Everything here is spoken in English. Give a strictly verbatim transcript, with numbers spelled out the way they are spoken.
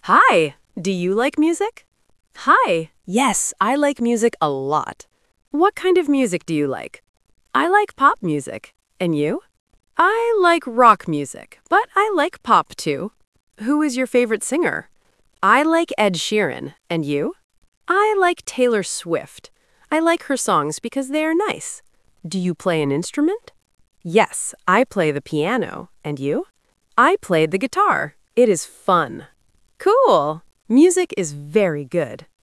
Hi, do you like music? Hi, yes, I like music a lot. What kind of music do you like? I like pop music. And you? I like rock music, but I like pop too. Who is your favorite singer? I like Ed Sheeran. And you? I like Taylor Swift. I like her songs because they are nice. Do you play an instrument? Yes, I play the piano. And you? I play the guitar. It is fun. Cool. Music is very good.